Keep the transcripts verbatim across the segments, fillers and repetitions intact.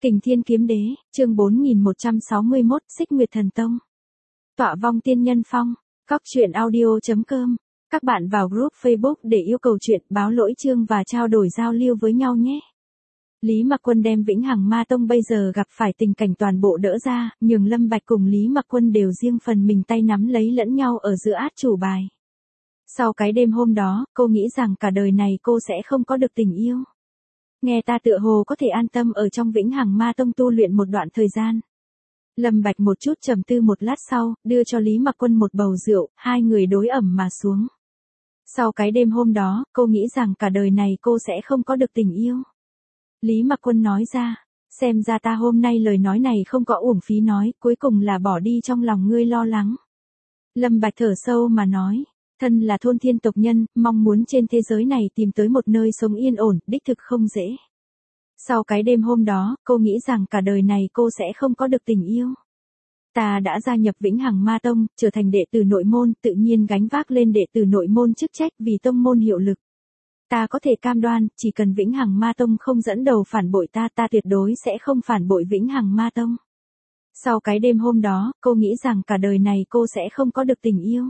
Kình Thiên Kiếm Đế, chương bốn nghìn một trăm sáu mươi mốt, Xích Nguyệt Thần Tông. Tọa vong tiên nhân phong, cóc truyện audio chấm com. Các bạn vào group Facebook để yêu cầu chuyện, báo lỗi chương và trao đổi giao lưu với nhau nhé. Lý Mặc Quân đem Vĩnh Hằng Ma Tông bây giờ gặp phải tình cảnh toàn bộ đỡ ra, nhường Lâm Bạch cùng Lý Mặc Quân đều riêng phần mình tay nắm lấy lẫn nhau ở giữa át chủ bài. Sau cái đêm hôm đó, cô nghĩ rằng cả đời này cô sẽ không có được tình yêu. Nghe ta tựa hồ có thể an tâm ở trong Vĩnh Hằng Ma Tông tu luyện một đoạn thời gian. Lâm Bạch một chút trầm tư một lát sau, đưa cho Lý Mặc Quân một bầu rượu, hai người đối ẩm mà xuống. Sau cái đêm hôm đó, cô nghĩ rằng cả đời này cô sẽ không có được tình yêu. Lý Mặc Quân nói ra, xem ra ta hôm nay lời nói này không có uổng phí nói, cuối cùng là bỏ đi trong lòng ngươi lo lắng. Lâm Bạch thở sâu mà nói, thân là thôn thiên tộc nhân, mong muốn trên thế giới này tìm tới một nơi sống yên ổn, đích thực không dễ. Sau cái đêm hôm đó, cô nghĩ rằng cả đời này cô sẽ không có được tình yêu. Ta đã gia nhập Vĩnh Hằng Ma Tông, trở thành đệ tử nội môn, tự nhiên gánh vác lên đệ tử nội môn chức trách vì tông môn hiệu lực. Ta có thể cam đoan, chỉ cần Vĩnh Hằng Ma Tông không dẫn đầu phản bội ta, ta tuyệt đối sẽ không phản bội Vĩnh Hằng Ma Tông. Sau cái đêm hôm đó, cô nghĩ rằng cả đời này cô sẽ không có được tình yêu.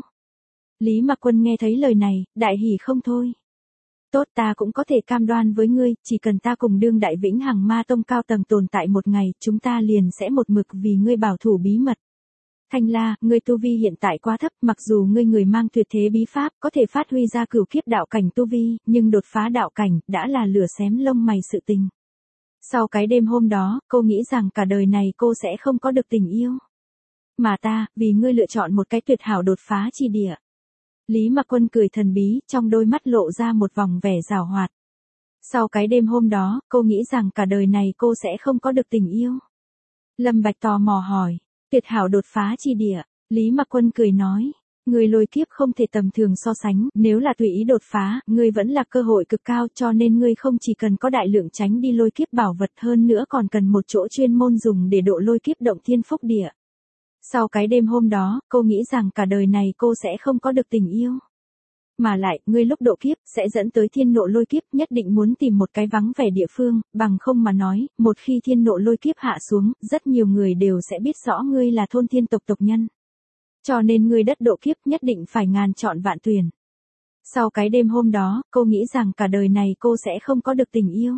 Lý Mặc Quân nghe thấy lời này, đại hỉ không thôi. Tốt, ta cũng có thể cam đoan với ngươi, chỉ cần ta cùng đương đại Vĩnh Hằng Ma Tông cao tầng tồn tại một ngày, chúng ta liền sẽ một mực vì ngươi bảo thủ bí mật. Thanh La, ngươi tu vi hiện tại quá thấp, mặc dù ngươi người mang tuyệt thế bí pháp, có thể phát huy ra cửu kiếp đạo cảnh tu vi, nhưng đột phá đạo cảnh, đã là lửa xém lông mày sự tình. Sau cái đêm hôm đó, cô nghĩ rằng cả đời này cô sẽ không có được tình yêu. Mà ta, vì ngươi lựa chọn một cái tuyệt hảo đột phá chi địa. Lý Mặc Quân cười thần bí, trong đôi mắt lộ ra một vòng vẻ giảo hoạt. Sau cái đêm hôm đó, cô nghĩ rằng cả đời này cô sẽ không có được tình yêu. Lâm Bạch tò mò hỏi, tuyệt hảo đột phá chi địa. Lý Mặc Quân cười nói, người lôi kiếp không thể tầm thường so sánh, nếu là tùy ý đột phá, ngươi vẫn là cơ hội cực cao, cho nên ngươi không chỉ cần có đại lượng tránh đi lôi kiếp bảo vật, hơn nữa còn cần một chỗ chuyên môn dùng để độ lôi kiếp động thiên phúc địa. Sau cái đêm hôm đó, cô nghĩ rằng cả đời này cô sẽ không có được tình yêu. Mà lại, ngươi lúc độ kiếp, sẽ dẫn tới thiên nộ lôi kiếp, nhất định muốn tìm một cái vắng vẻ địa phương, bằng không mà nói, một khi thiên nộ lôi kiếp hạ xuống, rất nhiều người đều sẽ biết rõ ngươi là thôn thiên tộc tộc nhân. Cho nên ngươi đất độ kiếp nhất định phải ngàn chọn vạn tuyển. Sau cái đêm hôm đó, cô nghĩ rằng cả đời này cô sẽ không có được tình yêu.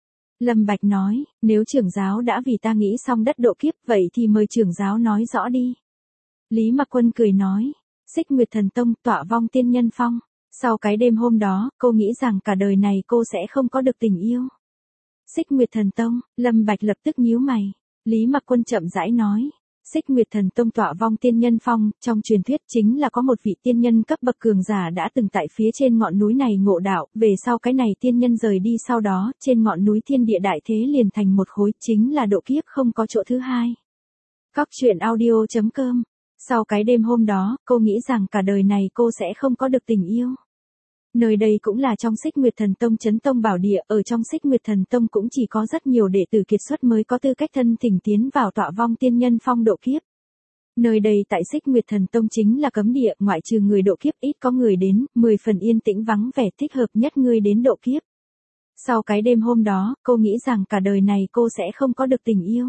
Lâm Bạch nói, nếu trưởng giáo đã vì ta nghĩ xong đất độ kiếp, vậy thì mời trưởng giáo nói rõ đi. Lý Mặc Quân cười nói, Xích Nguyệt Thần Tông, tọa vong tiên nhân phong. Sau cái đêm hôm đó, cô nghĩ rằng cả đời này cô sẽ không có được tình yêu. Xích Nguyệt Thần Tông, Lâm Bạch lập tức nhíu mày. Lý Mặc Quân chậm rãi nói, Xích Nguyệt Thần Tông tọa vong tiên nhân phong, trong truyền thuyết chính là có một vị tiên nhân cấp bậc cường giả đã từng tại phía trên ngọn núi này ngộ đạo, về sau cái này tiên nhân rời đi, sau đó, trên ngọn núi thiên địa đại thế liền thành một khối, chính là độ kiếp không có chỗ thứ hai. Cóc truyện audio chấm com. Sau cái đêm hôm đó, cô nghĩ rằng cả đời này cô sẽ không có được tình yêu. Nơi đây cũng là trong Xích Nguyệt Thần Tông Chấn Tông Bảo Địa, ở trong Xích Nguyệt Thần Tông cũng chỉ có rất nhiều đệ tử kiệt xuất mới có tư cách thân thỉnh tiến vào tọa vong tiên nhân phong độ kiếp. Nơi đây tại Xích Nguyệt Thần Tông chính là cấm địa, ngoại trừ người độ kiếp ít có người đến, mười phần yên tĩnh vắng vẻ, thích hợp nhất ngươi đến độ kiếp. Sau cái đêm hôm đó, cô nghĩ rằng cả đời này cô sẽ không có được tình yêu.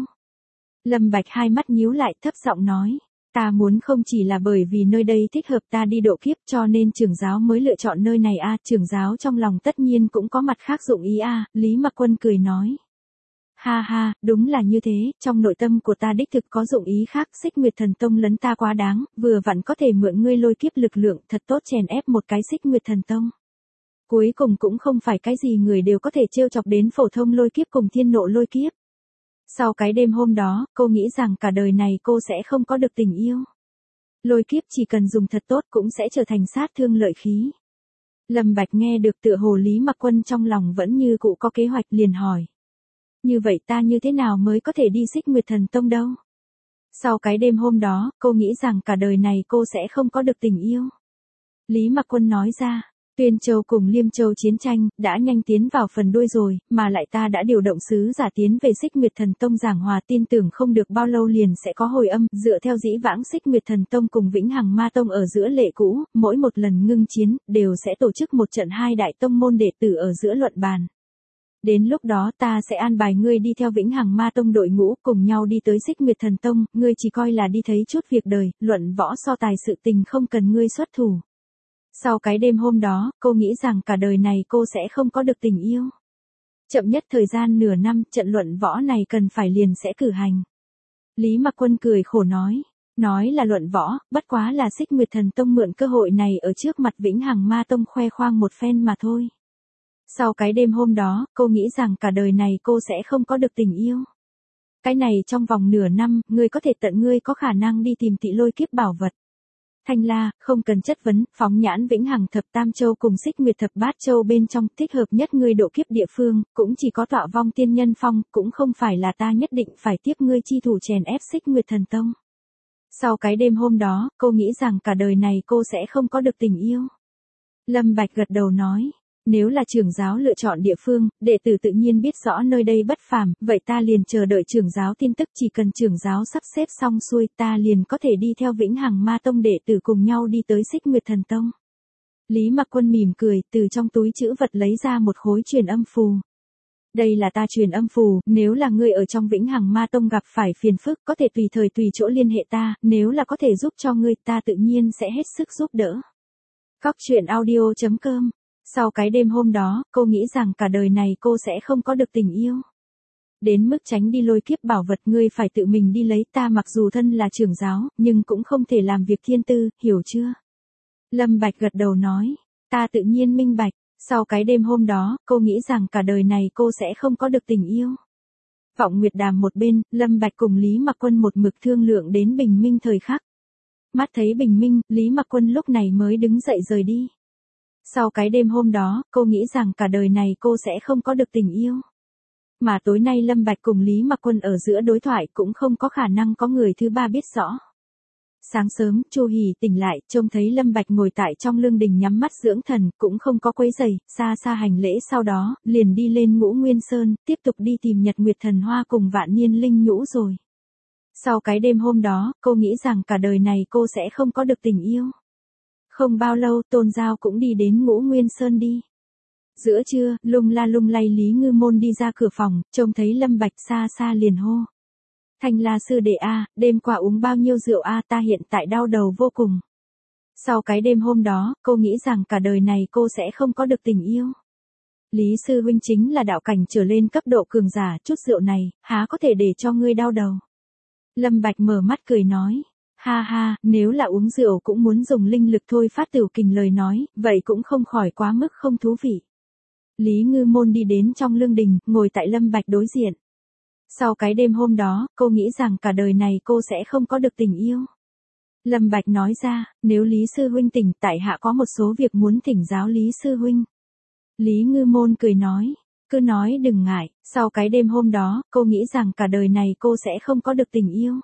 Lâm Bạch hai mắt nhíu lại, thấp giọng nói, ta muốn không chỉ là bởi vì nơi đây thích hợp ta đi độ kiếp, cho nên trưởng giáo mới lựa chọn nơi này a. À, trưởng giáo trong lòng tất nhiên cũng có mặt khác dụng ý a. À, Lý Mặc Quân cười nói, ha ha, đúng là như thế, trong nội tâm của ta đích thực có dụng ý khác. Xích Nguyệt Thần Tông lấn ta quá đáng, vừa vặn có thể mượn ngươi lôi kiếp lực lượng, thật tốt chèn ép một cái Xích Nguyệt Thần Tông. Cuối cùng cũng không phải cái gì người đều có thể trêu chọc đến phổ thông lôi kiếp cùng thiên nộ lôi kiếp. Sau cái đêm hôm đó, cô nghĩ rằng cả đời này cô sẽ không có được tình yêu. Lôi kiếp chỉ cần dùng thật tốt cũng sẽ trở thành sát thương lợi khí. Lâm Bạch nghe được tựa hồ Lý Mặc Quân trong lòng vẫn như cũ có kế hoạch, liền hỏi. Như vậy ta như thế nào mới có thể đi Xích Nguyệt Thần Tông đâu? Sau cái đêm hôm đó, cô nghĩ rằng cả đời này cô sẽ không có được tình yêu. Lý Mặc Quân nói ra. Tuyên Châu cùng Liêm Châu chiến tranh, đã nhanh tiến vào phần đuôi rồi, mà lại ta đã điều động sứ giả tiến về Xích Nguyệt Thần Tông giảng hòa, tin tưởng không được bao lâu liền sẽ có hồi âm, dựa theo dĩ vãng Xích Nguyệt Thần Tông cùng Vĩnh Hằng Ma Tông ở giữa lệ cũ, mỗi một lần ngưng chiến, đều sẽ tổ chức một trận hai đại tông môn đệ tử ở giữa luận bàn. Đến lúc đó ta sẽ an bài ngươi đi theo Vĩnh Hằng Ma Tông đội ngũ cùng nhau đi tới Xích Nguyệt Thần Tông, ngươi chỉ coi là đi thấy chút việc đời, luận võ so tài sự tình không cần ngươi xuất thủ. Sau cái đêm hôm đó, cô nghĩ rằng cả đời này cô sẽ không có được tình yêu. Chậm nhất thời gian nửa năm, trận luận võ này cần phải liền sẽ cử hành. Lý Mặc Quân cười khổ nói. Nói là luận võ, bất quá là Xích Nguyệt Thần Tông mượn cơ hội này ở trước mặt Vĩnh Hằng Ma Tông khoe khoang một phen mà thôi. Sau cái đêm hôm đó, cô nghĩ rằng cả đời này cô sẽ không có được tình yêu. Cái này trong vòng nửa năm, ngươi có thể tận ngươi có khả năng đi tìm Tị Lôi Kiếp bảo vật. Thanh La, không cần chất vấn, phóng nhãn Vĩnh Hằng Thập Tam Châu cùng Xích Nguyệt Thập Bát Châu bên trong, thích hợp nhất ngươi độ kiếp địa phương, cũng chỉ có Tọa Vong Tiên Nhân Phong, cũng không phải là ta nhất định phải tiếp ngươi chi thủ chèn ép Xích Nguyệt Thần Tông. Sau cái đêm hôm đó, cô nghĩ rằng cả đời này cô sẽ không có được tình yêu. Lâm Bạch gật đầu nói, nếu là trưởng giáo lựa chọn địa phương, đệ tử tự nhiên biết rõ nơi đây bất phàm, vậy ta liền chờ đợi trưởng giáo tin tức, chỉ cần trưởng giáo sắp xếp xong xuôi ta liền có thể đi theo Vĩnh Hằng Ma Tông đệ tử cùng nhau đi tới Xích Nguyệt Thần Tông. Lý Mặc Quân mỉm cười, từ trong túi trữ vật lấy ra một khối truyền âm phù. Đây là ta truyền âm phù, nếu là ngươi ở trong Vĩnh Hằng Ma Tông gặp phải phiền phức có thể tùy thời tùy chỗ liên hệ ta, nếu là có thể giúp cho ngươi ta tự nhiên sẽ hết sức giúp đỡ. Cóc truyện audio chấm com. Sau cái đêm hôm đó, cô nghĩ rằng cả đời này cô sẽ không có được tình yêu. Đến mức tránh đi lôi kiếp bảo vật ngươi phải tự mình đi lấy, ta mặc dù thân là trưởng giáo, nhưng cũng không thể làm việc thiên tư, hiểu chưa? Lâm Bạch gật đầu nói, ta tự nhiên minh bạch. Sau cái đêm hôm đó, cô nghĩ rằng cả đời này cô sẽ không có được tình yêu. Vọng Nguyệt Đàm một bên, Lâm Bạch cùng Lý Mặc Quân một mực thương lượng đến bình minh thời khắc. Mắt thấy bình minh, Lý Mặc Quân lúc này mới đứng dậy rời đi. Sau cái đêm hôm đó, cô nghĩ rằng cả đời này cô sẽ không có được tình yêu. Mà tối nay Lâm Bạch cùng Lý Mặc Quân ở giữa đối thoại cũng không có khả năng có người thứ ba biết rõ. Sáng sớm, Chu Hỉ tỉnh lại, trông thấy Lâm Bạch ngồi tại trong lương đình nhắm mắt dưỡng thần, cũng không có quấy rầy, xa xa hành lễ sau đó, liền đi lên Ngũ Nguyên Sơn, tiếp tục đi tìm Nhật Nguyệt Thần Hoa cùng Vạn Niên Linh Nhũ rồi. Sau cái đêm hôm đó, cô nghĩ rằng cả đời này cô sẽ không có được tình yêu. Không bao lâu, Tôn Giao cũng đi đến Ngũ Nguyên Sơn đi. Giữa trưa, lung la lung lay Lý Ngư Môn đi ra cửa phòng, trông thấy Lâm Bạch xa xa liền hô. Thanh La sư đệ a, đêm qua uống bao nhiêu rượu a, ta hiện tại đau đầu vô cùng. Sau cái đêm hôm đó, cô nghĩ rằng cả đời này cô sẽ không có được tình yêu. Lý sư huynh chính là đạo cảnh trở lên cấp độ cường giả, chút rượu này, há có thể để cho ngươi đau đầu. Lâm Bạch mở mắt cười nói, ha ha, nếu là uống rượu cũng muốn dùng linh lực thôi phát tiểu kình lời nói, vậy cũng không khỏi quá mức không thú vị. Lý Ngư Môn đi đến trong lương đình, ngồi tại Lâm Bạch đối diện. Sau cái đêm hôm đó, cô nghĩ rằng cả đời này cô sẽ không có được tình yêu. Lâm Bạch nói ra, nếu Lý Sư Huynh tỉnh, tại hạ có một số việc muốn thỉnh giáo Lý Sư Huynh. Lý Ngư Môn cười nói, cứ nói đừng ngại, sau cái đêm hôm đó, cô nghĩ rằng cả đời này cô sẽ không có được tình yêu.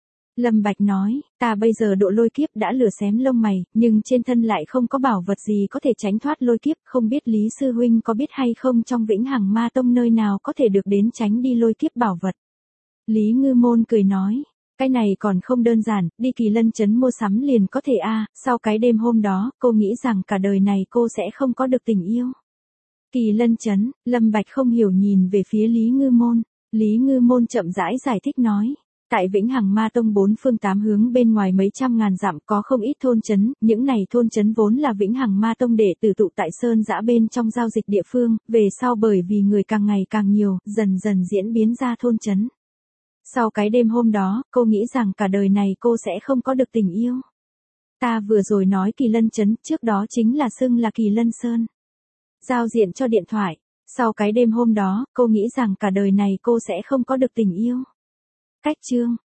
Lâm Bạch nói, ta bây giờ độ lôi kiếp đã lửa xém lông mày, nhưng trên thân lại không có bảo vật gì có thể tránh thoát lôi kiếp, không biết Lý Sư Huynh có biết hay không trong Vĩnh Hằng Ma Tông nơi nào có thể được đến tránh đi lôi kiếp bảo vật. Lý Ngư Môn cười nói, cái này còn không đơn giản, đi Kỳ Lân Trấn mua sắm liền có thể a. Sau cái đêm hôm đó, cô nghĩ rằng cả đời này cô sẽ không có được tình yêu. Kỳ Lân Trấn, Lâm Bạch không hiểu nhìn về phía Lý Ngư Môn, Lý Ngư Môn chậm rãi giải thích nói. Tại Vĩnh Hằng Ma Tông bốn phương tám hướng bên ngoài mấy trăm ngàn dặm có không ít thôn trấn, những này thôn trấn vốn là Vĩnh Hằng Ma Tông đệ tử tụ tại sơn dã bên trong giao dịch địa phương, về sau bởi vì người càng ngày càng nhiều, dần dần diễn biến ra thôn trấn. Sau cái đêm hôm đó, cô nghĩ rằng cả đời này cô sẽ không có được tình yêu. Ta vừa rồi nói Kỳ Lân Trấn, trước đó chính là xưng là Kỳ Lân Sơn. Giao diện cho điện thoại. Sau cái đêm hôm đó, cô nghĩ rằng cả đời này cô sẽ không có được tình yêu. Cách chương